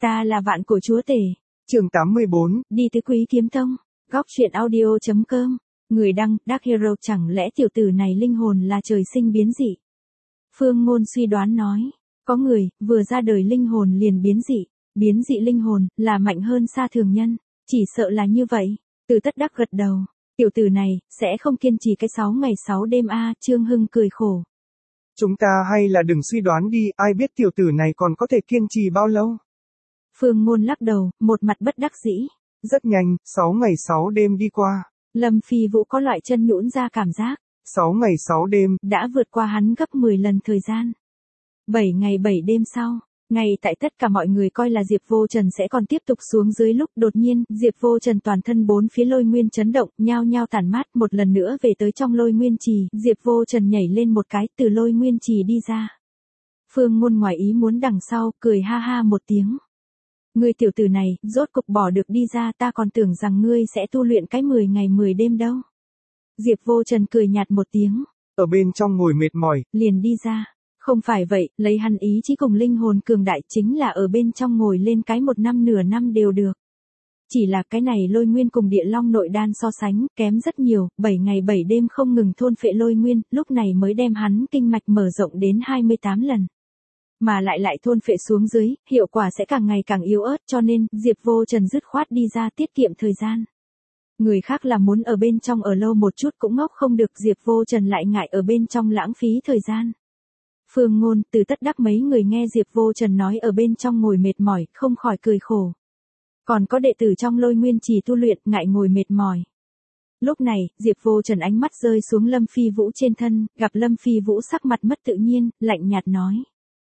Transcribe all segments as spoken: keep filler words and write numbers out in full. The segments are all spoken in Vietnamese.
Ta là vạn cổ chúa tể. Chương tám mươi bốn. Đi tứ quý kiếm tông. Góc truyện audio chấm com. Người đăng, Dark Hero. Chẳng lẽ tiểu tử này linh hồn là trời sinh biến dị? Phương Ngôn suy đoán nói. Có người, vừa ra đời linh hồn liền biến dị. Biến dị linh hồn, là mạnh hơn xa thường nhân. Chỉ sợ là như vậy. Từ Tất Đắc gật đầu. Tiểu tử này, sẽ không kiên trì cái sáu ngày sáu đêm a. Trương Hưng cười khổ. Chúng ta hay là đừng suy đoán đi, ai biết tiểu tử này còn có thể kiên trì bao lâu. Phương Ngôn lắc đầu, một mặt bất đắc dĩ. Rất nhanh, sáu ngày sáu đêm đi qua. Lâm Phi Vũ có loại chân nhũn ra cảm giác. sáu ngày sáu đêm, đã vượt qua hắn gấp mười lần thời gian. bảy ngày bảy đêm sau, ngay tại tất cả mọi người coi là Diệp Vô Trần sẽ còn tiếp tục xuống dưới lúc đột nhiên, Diệp Vô Trần toàn thân bốn phía lôi nguyên chấn động, nhao nhao tản mát một lần nữa về tới trong lôi nguyên trì, Diệp Vô Trần nhảy lên một cái từ lôi nguyên trì đi ra. Phương Ngôn ngoài ý muốn đằng sau, cười ha ha một tiếng. Ngươi tiểu tử này, rốt cục bỏ được đi ra, ta còn tưởng rằng ngươi sẽ tu luyện cái mười ngày mười đêm đâu. Diệp Vô Trần cười nhạt một tiếng. Ở bên trong ngồi mệt mỏi, liền đi ra. Không phải vậy, lấy hắn ý chí cùng linh hồn cường đại chính là ở bên trong ngồi lên cái một năm nửa năm đều được. Chỉ là cái này lôi nguyên cùng địa long nội đan so sánh, kém rất nhiều, bảy ngày bảy đêm không ngừng thôn phệ lôi nguyên, lúc này mới đem hắn kinh mạch mở rộng đến hai mươi tám lần. Mà lại lại thôn phệ xuống dưới, hiệu quả sẽ càng ngày càng yếu ớt cho nên, Diệp Vô Trần dứt khoát đi ra tiết kiệm thời gian. Người khác là muốn ở bên trong ở lâu một chút cũng ngốc không được, Diệp Vô Trần lại ngại ở bên trong lãng phí thời gian. Phương Ngôn, Từ Tất Đắc mấy người nghe Diệp Vô Trần nói ở bên trong ngồi mệt mỏi, không khỏi cười khổ. Còn có đệ tử trong lôi nguyên trì tu luyện, ngại ngồi mệt mỏi. Lúc này, Diệp Vô Trần ánh mắt rơi xuống Lâm Phi Vũ trên thân, gặp Lâm Phi Vũ sắc mặt mất tự nhiên, lạnh nhạt nói.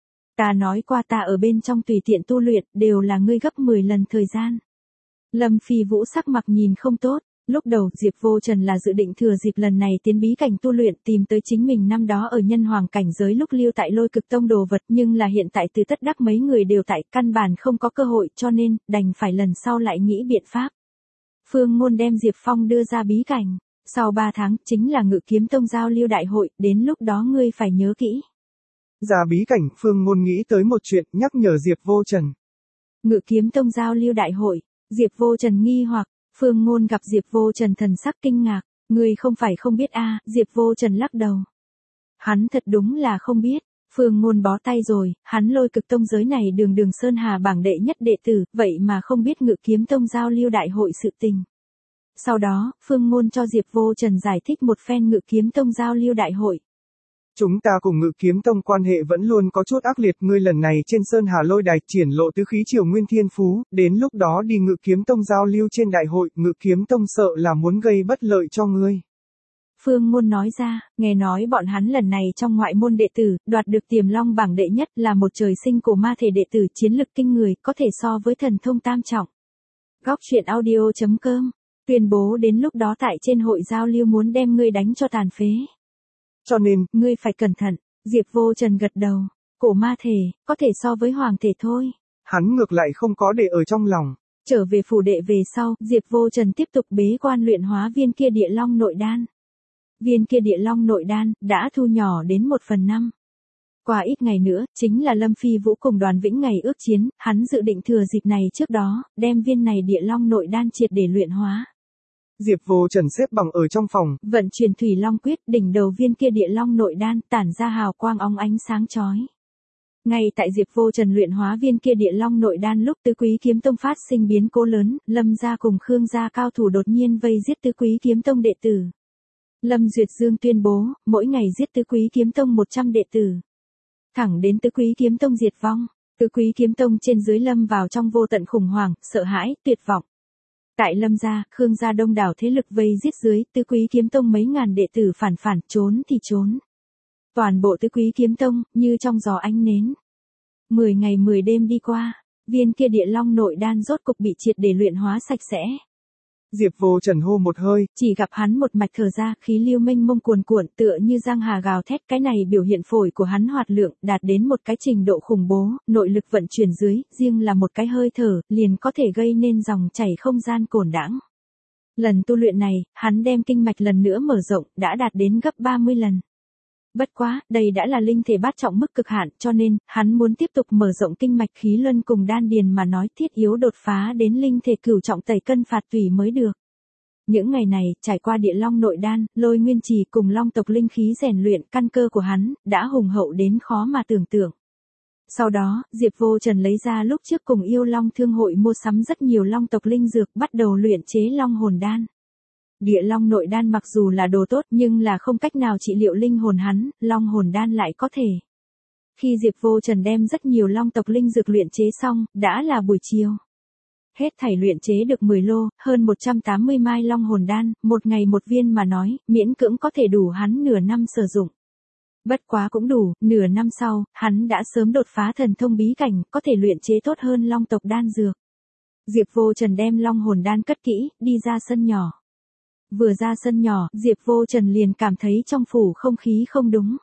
Ta nói qua ta ở bên trong tùy tiện tu luyện, đều là ngươi gấp mười lần thời gian. Lâm Phi Vũ sắc mặt nhìn không tốt. Lúc đầu, Diệp Vô Trần là dự định thừa dịp lần này tiến bí cảnh tu luyện tìm tới chính mình năm đó ở nhân hoàng cảnh giới lúc lưu tại lôi cực tông đồ vật, nhưng là hiện tại Từ Tất Đắc mấy người đều tại, căn bản không có cơ hội cho nên, đành phải lần sau lại nghĩ biện pháp. Phương Ngôn đem Diệp Phong đưa ra bí cảnh. Sau ba tháng, chính là Ngự Kiếm Tông giao lưu đại hội, đến lúc đó ngươi phải nhớ kỹ. Ra bí cảnh, Phương Ngôn nghĩ tới một chuyện, nhắc nhở Diệp Vô Trần. Ngự Kiếm Tông giao lưu đại hội, Diệp Vô Trần nghi hoặc. Phương Ngôn gặp Diệp Vô Trần thần sắc kinh ngạc, ngươi không phải không biết a? À, Diệp Vô Trần lắc đầu. Hắn thật đúng là không biết, Phương Ngôn bó tay rồi, hắn lôi cực tông giới này đường đường Sơn Hà bảng đệ nhất đệ tử, vậy mà không biết Ngự Kiếm Tông giao lưu đại hội sự tình. Sau đó, Phương Ngôn cho Diệp Vô Trần giải thích một phen Ngự Kiếm Tông giao lưu đại hội. Chúng ta cùng Ngự Kiếm Tông quan hệ vẫn luôn có chút ác liệt, ngươi lần này trên Sơn Hà lôi đài triển lộ tứ khí triều nguyên thiên phú, đến lúc đó đi Ngự Kiếm Tông giao lưu trên đại hội, Ngự Kiếm Tông sợ là muốn gây bất lợi cho ngươi. Phương Ngôn nói ra, nghe nói bọn hắn lần này trong ngoại môn đệ tử, đoạt được Tiềm Long bảng đệ nhất là một trời sinh của ma thể đệ tử chiến lực kinh người, có thể so với thần thông tam trọng. Góc truyện audio chấm com, tuyên bố đến lúc đó tại trên hội giao lưu muốn đem ngươi đánh cho tàn phế. Cho nên, ngươi phải cẩn thận, Diệp Vô Trần gật đầu, cổ ma thể, có thể so với hoàng thể thôi. Hắn ngược lại không có để ở trong lòng. Trở về phủ đệ về sau, Diệp Vô Trần tiếp tục bế quan luyện hóa viên kia địa long nội đan. Viên kia địa long nội đan, đã thu nhỏ đến một phần năm. Qua ít ngày nữa, chính là Lâm Phi Vũ cùng Đoàn Vĩnh ngày ước chiến, hắn dự định thừa dịp này trước đó, đem viên này địa long nội đan triệt để luyện hóa. Diệp Vô Trần xếp bằng ở trong phòng, vận chuyển Thủy Long Quyết, đỉnh đầu viên kia địa long nội đan tản ra hào quang óng ánh sáng chói. Ngay tại Diệp Vô Trần luyện hóa viên kia địa long nội đan lúc Tứ Quý Kiếm Tông phát sinh biến cố lớn, Lâm gia cùng Khương gia cao thủ đột nhiên vây giết Tứ Quý Kiếm Tông đệ tử. Lâm Duyệt Dương tuyên bố, mỗi ngày giết Tứ Quý Kiếm Tông một trăm đệ tử. Thẳng đến Tứ Quý Kiếm Tông diệt vong, Tứ Quý Kiếm Tông trên dưới lâm vào trong vô tận khủng hoảng, sợ hãi, tuyệt vọng. Tại Lâm gia, Khương gia đông đảo thế lực vây giết dưới, Tứ Quý Kiếm Tông mấy ngàn đệ tử phản phản, trốn thì trốn. Toàn bộ Tứ Quý Kiếm Tông, như trong gió ánh nến. Mười ngày mười đêm đi qua, viên kia địa long nội đan rốt cục bị triệt để luyện hóa sạch sẽ. Diệp Vô Trần hô một hơi, chỉ gặp hắn một mạch thở ra, khí lưu mênh mông cuồn cuộn, tựa như giang hà gào thét, cái này biểu hiện phổi của hắn hoạt lượng, đạt đến một cái trình độ khủng bố, nội lực vận chuyển dưới, riêng là một cái hơi thở, liền có thể gây nên dòng chảy không gian cổn đãng. Lần tu luyện này, hắn đem kinh mạch lần nữa mở rộng, đã đạt đến gấp ba mươi lần. Bất quá, đây đã là linh thể bát trọng mức cực hạn, cho nên, hắn muốn tiếp tục mở rộng kinh mạch khí luân cùng đan điền mà nói thiết yếu đột phá đến linh thể cửu trọng tẩy cân phạt tủy mới được. Những ngày này, trải qua địa long nội đan, lôi nguyên trì cùng long tộc linh khí rèn luyện, căn cơ của hắn, đã hùng hậu đến khó mà tưởng tượng. Sau đó, Diệp Vô Trần lấy ra lúc trước cùng yêu long thương hội mua sắm rất nhiều long tộc linh dược, bắt đầu luyện chế long hồn đan. Địa long nội đan mặc dù là đồ tốt nhưng là không cách nào trị liệu linh hồn hắn, long hồn đan lại có thể. Khi Diệp Vô Trần đem rất nhiều long tộc linh dược luyện chế xong, đã là buổi chiều. Hết thảy luyện chế được mười lô, hơn một trăm tám mươi mai long hồn đan, một ngày một viên mà nói, miễn cưỡng có thể đủ hắn nửa năm sử dụng. Bất quá cũng đủ, nửa năm sau, hắn đã sớm đột phá thần thông bí cảnh, có thể luyện chế tốt hơn long tộc đan dược. Diệp Vô Trần đem long hồn đan cất kỹ, đi ra sân nhỏ. Vừa ra sân nhỏ, Diệp Vô Trần liền cảm thấy trong phủ không khí không đúng.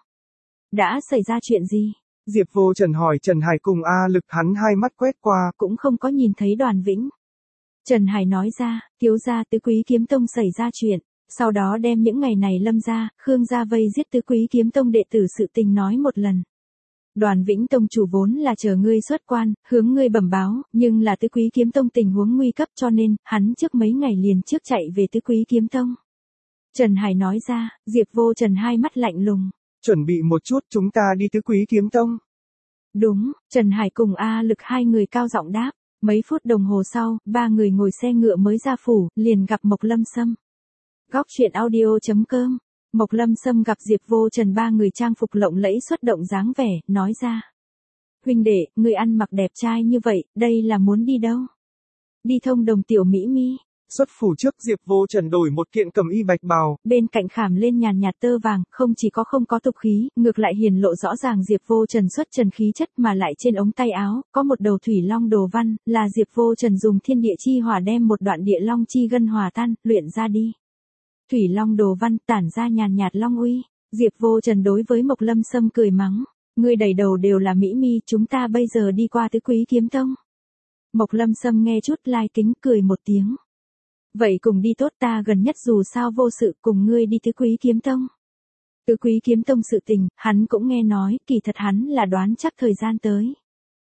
Đã xảy ra chuyện gì? Diệp Vô Trần hỏi Trần Hải cùng A Lực, hắn hai mắt quét qua, cũng không có nhìn thấy Đoàn Vĩnh. Trần Hải nói ra, thiếu gia Tứ Quý Kiếm Tông xảy ra chuyện, sau đó đem những ngày này Lâm gia, Khương gia vây giết Tứ Quý Kiếm Tông đệ tử sự tình nói một lần. Đoàn Vĩnh Tông chủ vốn là chờ ngươi xuất quan, hướng ngươi bẩm báo, nhưng là Tứ Quý Kiếm Tông tình huống nguy cấp cho nên, hắn trước mấy ngày liền trước chạy về Tứ Quý Kiếm Tông. Trần Hải nói ra, Diệp Vô Trần hai mắt lạnh lùng. Chuẩn bị một chút, chúng ta đi Tứ Quý Kiếm Tông. Đúng, Trần Hải cùng A Lực hai người cao giọng đáp. Mấy phút đồng hồ sau, ba người ngồi xe ngựa mới ra phủ, liền gặp Mộc Lâm Sâm. Góc truyện audio chấm com. Mộc Lâm Sâm gặp Diệp Vô Trần ba người trang phục lộng lẫy xuất động dáng vẻ, nói ra. Huynh đệ, người ăn mặc đẹp trai như vậy, đây là muốn đi đâu? Đi thông đồng tiểu Mỹ Mi. Xuất phủ trước Diệp Vô Trần đổi một kiện cẩm y bạch bào. Bên cạnh khảm lên nhàn nhạt tơ vàng, không chỉ có không có tục khí, ngược lại hiển lộ rõ ràng Diệp Vô Trần xuất trần khí chất mà lại trên ống tay áo, có một đầu thủy long đồ văn, là Diệp Vô Trần dùng thiên địa chi hỏa đem một đoạn địa long chi gân hòa tan, luyện ra đi. Thủy long đồ văn tản ra nhàn nhạt long uy, Diệp Vô Trần đối với Mộc Lâm Sâm cười mắng, ngươi đầy đầu đều là Mỹ Mi, chúng ta bây giờ đi qua Tứ Quý Kiếm Tông. Mộc Lâm Sâm nghe chút lai kính cười một tiếng. Vậy cùng đi tốt, ta gần nhất dù sao vô sự, cùng ngươi đi Tứ Quý Kiếm Tông. Tứ Quý Kiếm Tông sự tình, hắn cũng nghe nói, kỳ thật hắn là đoán chắc thời gian tới.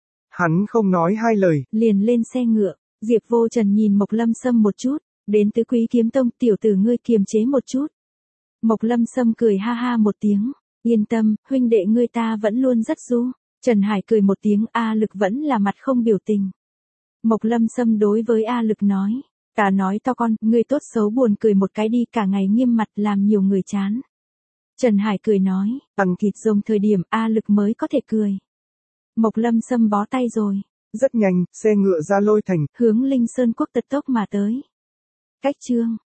Hắn không nói hai lời, liền lên xe ngựa, Diệp Vô Trần nhìn Mộc Lâm Sâm một chút, đến Tứ Quý Kiếm Tông, tiểu tử ngươi kiềm chế một chút. Mộc Lâm Sâm cười ha ha một tiếng, yên tâm, huynh đệ ngươi ta vẫn luôn rất du. Trần Hải cười một tiếng, A Lực vẫn là mặt không biểu tình. Mộc Lâm Sâm đối với A Lực nói. Ta nói to con, ngươi tốt xấu buồn cười một cái đi, cả ngày nghiêm mặt làm nhiều người chán. Trần Hải cười nói, bằng thịt rồng thời điểm A Lực mới có thể cười. Mộc Lâm Sâm bó tay rồi. Rất nhanh, xe ngựa ra Lôi Thành, hướng Linh Sơn Quốc tật tốc mà tới. Cách chương.